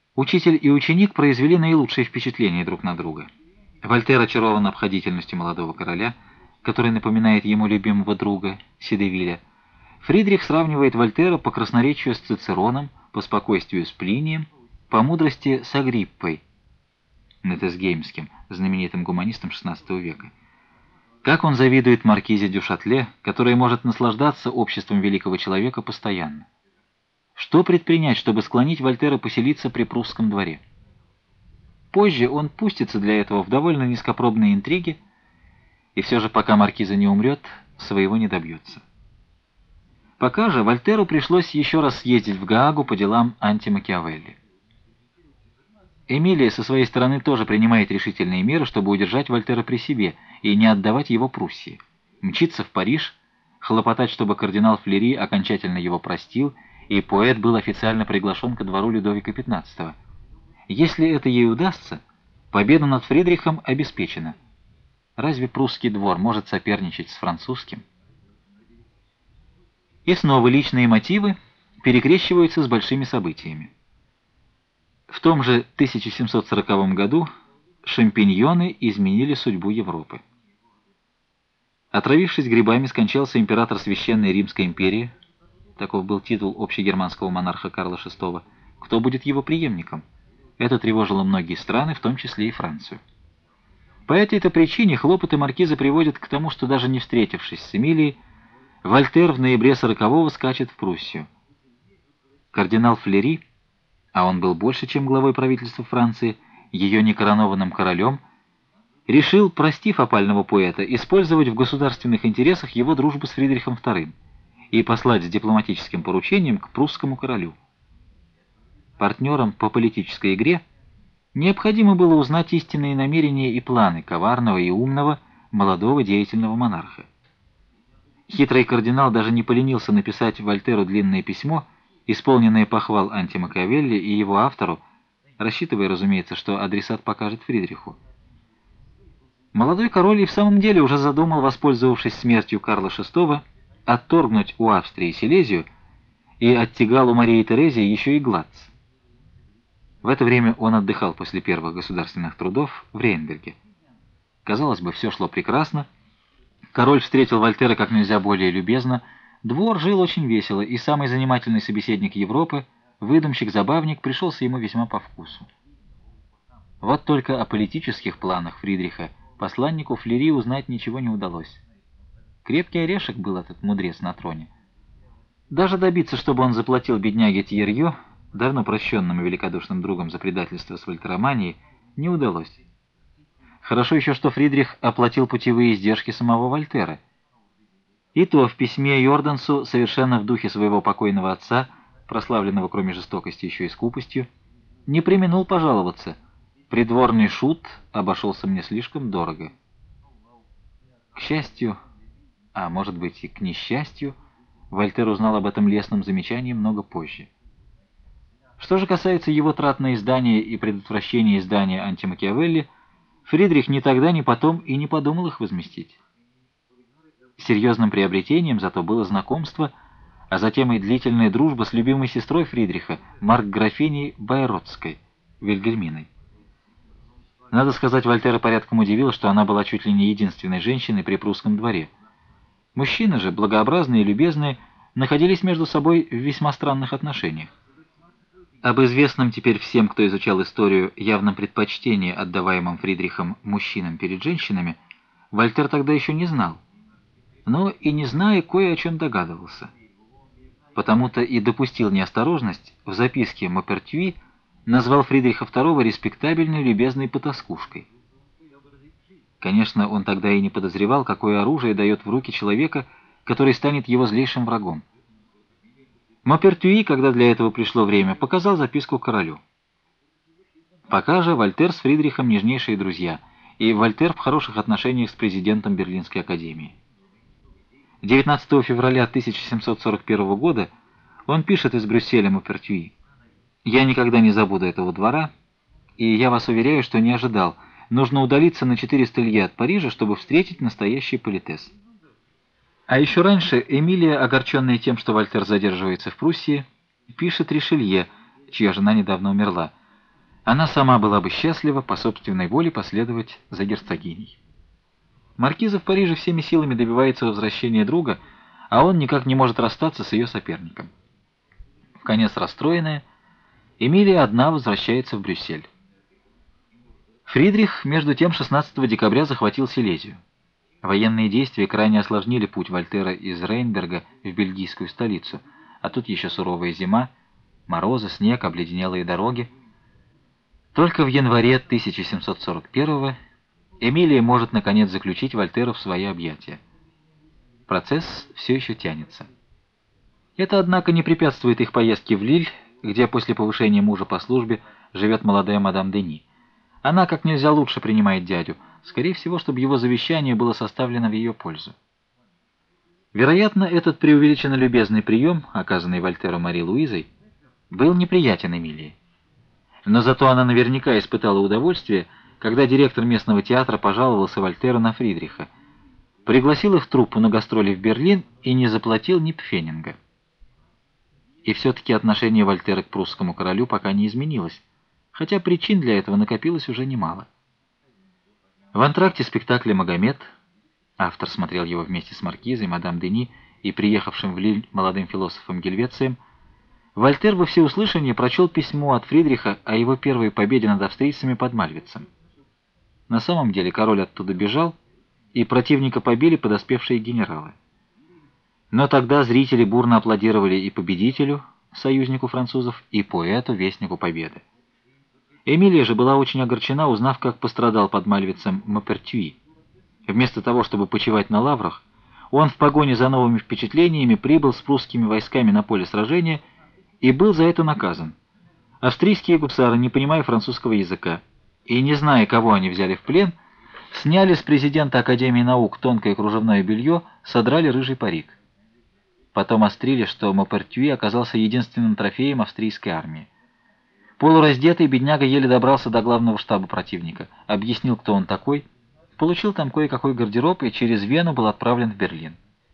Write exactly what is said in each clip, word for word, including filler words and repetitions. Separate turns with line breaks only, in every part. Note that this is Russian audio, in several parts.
Учитель и ученик произвели наилучшее впечатление друг на друга. Вольтер очарован обходительностью молодого короля, который напоминает ему любимого друга Седевиля. Фридрих сравнивает Вольтера по красноречию с Цицероном, по спокойствию с Плинием, по мудрости с Агриппой, Нетесгеймским, знаменитым гуманистом шестнадцатого века. Как он завидует маркизе дю Шатле, которая может наслаждаться обществом великого человека постоянно. Что предпринять, чтобы склонить Вольтера поселиться при прусском дворе? Позже он пустится для этого в довольно низкопробные интриги, и все же, пока маркиза не умрет, своего не добьется. Пока же Вольтеру пришлось еще раз съездить в Гаагу по делам анти-Макиавелли. Эмилия со своей стороны тоже принимает решительные меры, чтобы удержать Вольтера при себе и не отдавать его Пруссии. Мчится в Париж, хлопотать, чтобы кардинал Флери окончательно его простил, и поэт был официально приглашен ко двору Людовика пятнадцатого. Если это ей удастся, победа над Фридрихом обеспечена. Разве прусский двор может соперничать с французским? И снова личные мотивы перекрещиваются с большими событиями. В том же тысяча семьсот сороковом году шампиньоны изменили судьбу Европы. Отравившись грибами, скончался император Священной Римской империи. Таков был титул общегерманского монарха Карла шестого. Кто будет его преемником? Это тревожило многие страны, в том числе и Францию. По этой-то причине хлопоты маркиза приводят к тому, что даже не встретившись с Эмилией, Вольтер в ноябре сорокового скачет в Пруссию. Кардинал Флери, а он был больше, чем главой правительства Франции, ее некоронованным королем, решил, простив опального поэта, использовать в государственных интересах его дружбу с Фридрихом вторым и послать с дипломатическим поручением к прусскому королю. Партнерам по политической игре необходимо было узнать истинные намерения и планы коварного и умного молодого деятельного монарха. Хитрый кардинал даже не поленился написать Вольтеру длинное письмо, исполненное похвал анти-Макиавелли и его автору, рассчитывая, разумеется, что адресат покажет Фридриху. Молодой король и в самом деле уже задумал, воспользовавшись смертью Карла шестого, отторгнуть у Австрии Силезию и оттягал у Марии Терезии еще и Глац. В это время он отдыхал после первых государственных трудов в Рейнберге. Казалось бы, все шло прекрасно. Король встретил Вольтера как нельзя более любезно, двор жил очень весело, и самый занимательный собеседник Европы, выдумщик-забавник, пришелся ему весьма по вкусу. Вот только о политических планах Фридриха посланнику Флери узнать ничего не удалось. Крепкий орешек был этот мудрец на троне. Даже добиться, чтобы он заплатил бедняге Тьерью, давно прощенному великодушным другом за предательство с вольтероманией, не удалось. Хорошо еще, что Фридрих оплатил путевые издержки самого Вольтера. И то в письме Йордансу, совершенно в духе своего покойного отца, прославленного кроме жестокости еще и скупостью, не преминул пожаловаться: «Придворный шут обошелся мне слишком дорого». К счастью, а может быть и к несчастью, Вольтер узнал об этом лестном замечании много позже. Что же касается его трат на издание и предотвращения издания анти-Макиавелли, Фридрих ни тогда, ни потом и не подумал их возместить. Серьезным приобретением зато было знакомство, а затем и длительная дружба с любимой сестрой Фридриха, маркграфиней Байротской, Вильгельминой. Надо сказать, Вольтера порядком удивило, что она была чуть ли не единственной женщиной при прусском дворе. Мужчины же, благообразные и любезные, находились между собой в весьма странных отношениях. Об известном теперь всем, кто изучал историю, явном предпочтении, отдаваемом Фридрихом мужчинам перед женщинами, Вольтер тогда еще не знал. Но и не зная, кое о чем догадывался. Потому-то и допустил неосторожность, в записке Мопертюи назвал Фридриха второго респектабельной любезной потаскушкой. Конечно, он тогда и не подозревал, какое оружие дает в руки человека, который станет его злейшим врагом. Мопертюи, когда для этого пришло время, показал записку королю. Пока же Вольтер с Фридрихом нежнейшие друзья, и Вольтер в хороших отношениях с президентом Берлинской академии. девятнадцатого февраля тысяча семьсот сорок первого года он пишет из Брюсселя Мопертюи: «Я никогда не забуду этого двора, и я вас уверяю, что не ожидал. Нужно удалиться на четыреста лье от Парижа, чтобы встретить настоящий политес». А еще раньше Эмилия, огорченная тем, что Вольтер задерживается в Пруссии, пишет Ришелье, чья жена недавно умерла: она сама была бы счастлива по собственной воле последовать за герцогиней. Маркиза в Париже всеми силами добивается возвращения друга, а он никак не может расстаться с ее соперником. Вконец расстроенная, Эмилия одна возвращается в Брюссель. Фридрих, между тем, шестнадцатого декабря захватил Силезию. Военные действия крайне осложнили путь Вольтера из Рейнберга в бельгийскую столицу, а тут еще суровая зима, морозы, снег, обледенелые дороги. Только в январе тысяча семьсот сорок первого Эмилия может наконец заключить Вольтера в свои объятия. Процесс все еще тянется. Это, однако, не препятствует их поездке в Лиль, где после повышения мужа по службе живет молодая мадам Дени. Она как нельзя лучше принимает дядю, скорее всего, чтобы его завещание было составлено в ее пользу. Вероятно, этот преувеличенно любезный прием, оказанный Вольтеру Мари Луизой, был неприятен Эмилии. Но зато она наверняка испытала удовольствие, когда директор местного театра пожаловался Вольтеру на Фридриха, пригласил их труппу на гастроли в Берлин и не заплатил ни пфенинга. И все-таки отношение Вольтера к прусскому королю пока не изменилось, хотя причин для этого накопилось уже немало. В антракте спектакля «Магомед» автор смотрел его вместе с маркизой, мадам Дени и приехавшим в Лиль молодым философом Гельвецием, Вольтер во всеуслышание прочел письмо от Фридриха о его первой победе над австрийцами под Мальвицем. На самом деле король оттуда бежал, и противника побили подоспевшие генералы. Но тогда зрители бурно аплодировали и победителю, союзнику французов, и поэту, вестнику победы. Эмилия же была очень огорчена, узнав, как пострадал под Мальвицем Мопертюи. Вместо того, чтобы почивать на лаврах, он в погоне за новыми впечатлениями прибыл с прусскими войсками на поле сражения и был за это наказан. Австрийские гусары, не понимая французского языка и не зная, кого они взяли в плен, сняли с президента Академии наук тонкое кружевное белье, содрали рыжий парик. Потом острили, что Мопертюи оказался единственным трофеем австрийской армии. Полураздетый бедняга еле добрался до главного штаба противника, объяснил, кто он такой, получил там кое-какой гардероб и через Вену был отправлен в Берлин.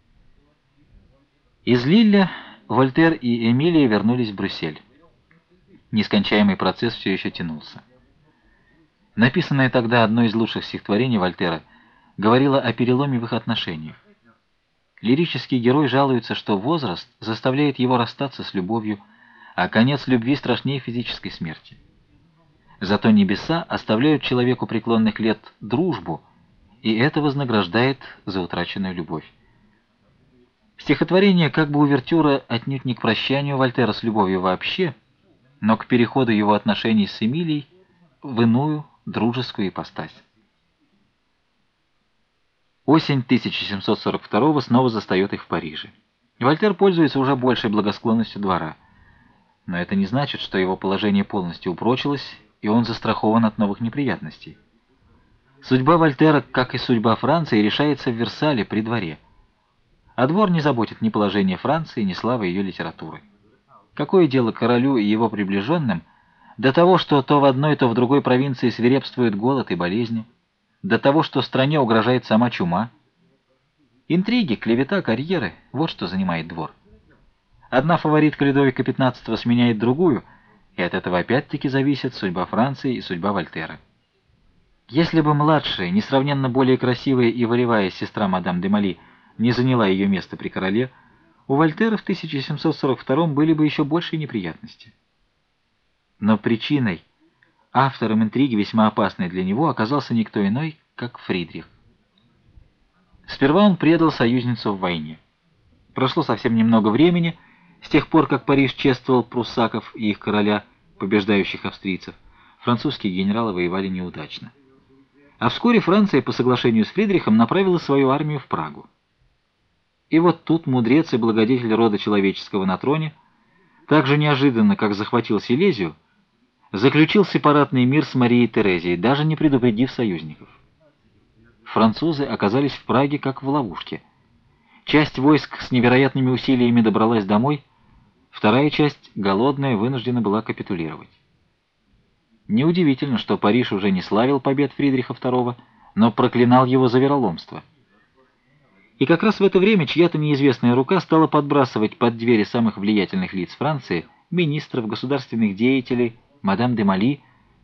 Из Лилля Вольтер и Эмилия вернулись в Брюссель. Нескончаемый процесс все еще тянулся. Написанное тогда одно из лучших стихотворений Вольтера говорило о переломе в их отношениях. Лирический герой жалуется, что возраст заставляет его расстаться с любовью, а конец любви страшнее физической смерти. Зато небеса оставляют человеку преклонных лет дружбу, и это вознаграждает за утраченную любовь. Стихотворение как бы увертюра отнюдь не к прощанию Вольтера с любовью вообще, но к переходу его отношений с Эмилией в иную дружескую ипостась. Осень тысяча семьсот сорок второго снова застает их в Париже. Вольтер пользуется уже большей благосклонностью двора. Но это не значит, что его положение полностью упрочилось, и он застрахован от новых неприятностей. Судьба Вольтера, как и судьба Франции, решается в Версале при дворе. А двор не заботит ни положение Франции, ни славы ее литературы. Какое дело королю и его приближенным до того, что то в одной, то в другой провинции свирепствует голод и болезни, до того, что стране угрожает сама чума? Интриги, клевета, карьеры — вот что занимает двор. Одна фаворитка Людовика пятнадцатого сменяет другую, и от этого опять-таки зависит судьба Франции и судьба Вольтера. Если бы младшая, несравненно более красивая и волевая сестра мадам де Мали не заняла ее место при короле, у Вольтера в тысяча семьсот сорок втором были бы еще большие неприятности. Но причиной, автором интриги, весьма опасной для него, оказался никто иной, как Фридрих. Сперва он предал союзницу в войне. Прошло совсем немного времени, с тех пор, как Париж чествовал пруссаков и их короля, побеждающих австрийцев, французские генералы воевали неудачно. А вскоре Франция, по соглашению с Фридрихом, направила свою армию в Прагу. И вот тут мудрец и благодетель рода человеческого на троне, так же неожиданно, как захватил Силезию, заключил сепаратный мир с Марией Терезией, даже не предупредив союзников. Французы оказались в Праге как в ловушке. Часть войск с невероятными усилиями добралась домой, вторая часть, голодная, вынуждена была капитулировать. Неудивительно, что Париж уже не славил побед Фридриха второго, но проклинал его за вероломство. И как раз в это время чья-то неизвестная рука стала подбрасывать под двери самых влиятельных лиц Франции, министров, государственных деятелей, мадам де Мали,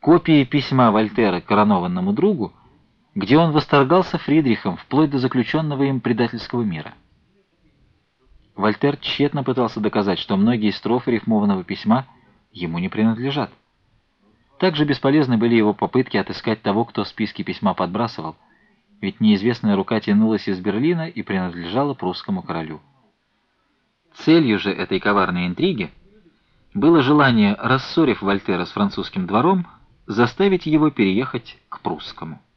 копии письма Вольтера коронованному другу, где он восторгался Фридрихом вплоть до заключенного им предательского мира. Вольтер тщетно пытался доказать, что многие строфы рифмованного письма ему не принадлежат. Также бесполезны были его попытки отыскать того, кто списки письма подбрасывал, ведь неизвестная рука тянулась из Берлина и принадлежала прусскому королю. Целью же этой коварной интриги было желание, рассорив Вольтера с французским двором, заставить его переехать к прусскому.